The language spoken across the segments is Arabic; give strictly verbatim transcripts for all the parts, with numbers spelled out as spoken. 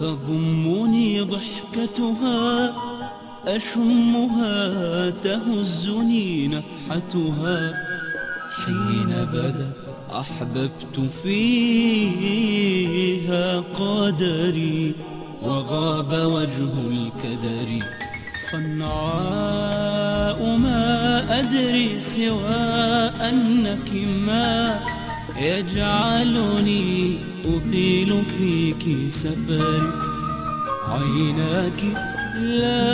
تضمني ضحكتها، أشمها تهزني نفحتها. حين بدا أحببت فيها قدري، وغاب وجه الكدر. صنعاء ما أدري سوى أنك ما يجعلني أطيل فيك سفري. عيناك لا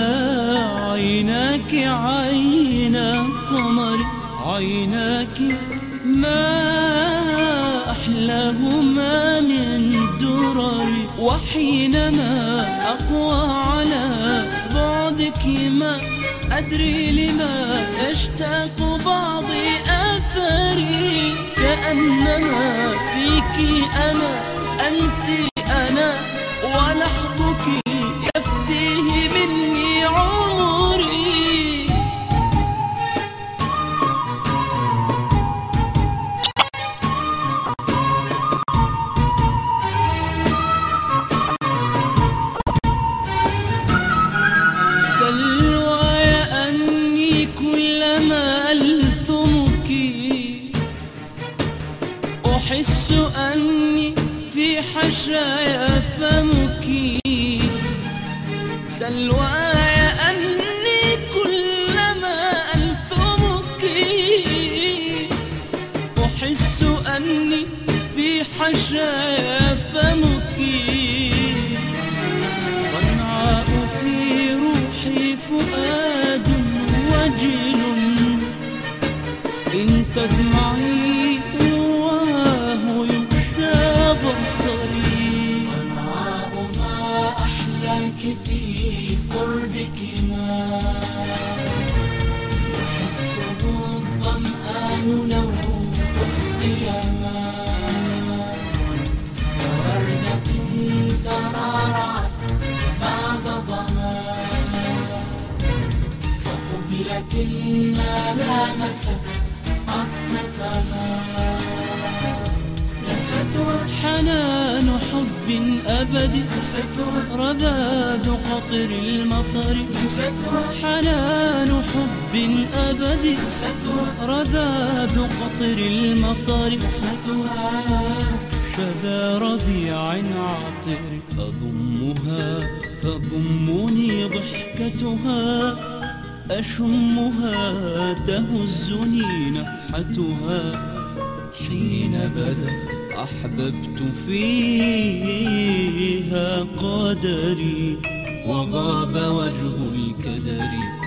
عيناك عين قمر، عيناك ما أحلاهما من درر. وحينما أقوى على بعدك ما أدري لما يشتاق بعضي أثري. كأنما فيك أنا أنت أنا، ولحظك يفديه مني عمري. سلواي أني كلما ألثمك أحس أني في حشايا فمك. سلواي أني كلما ألثمك أحس أني في حشايا فمك. صنعاء في روحي فؤاد وجل، إن تدمعي واه يغشى بصري. صنعاء ما أحلاك في قربك ما يحسه الظمآن لو أسقي ماء. كوردة ترعرعت بعد ظمآن، كقبلة ما لامست قط فما. حنان حب أبدي رذاذ قطر المطر. حنان حب أبدي رذاذ قطر المطر. شذا ربيع عاطر أضمها، تضمني ضحكتها، أشمها تهزني نفحتها. حين بدا أحببت فيها قدري، وغاب وجه الكدر.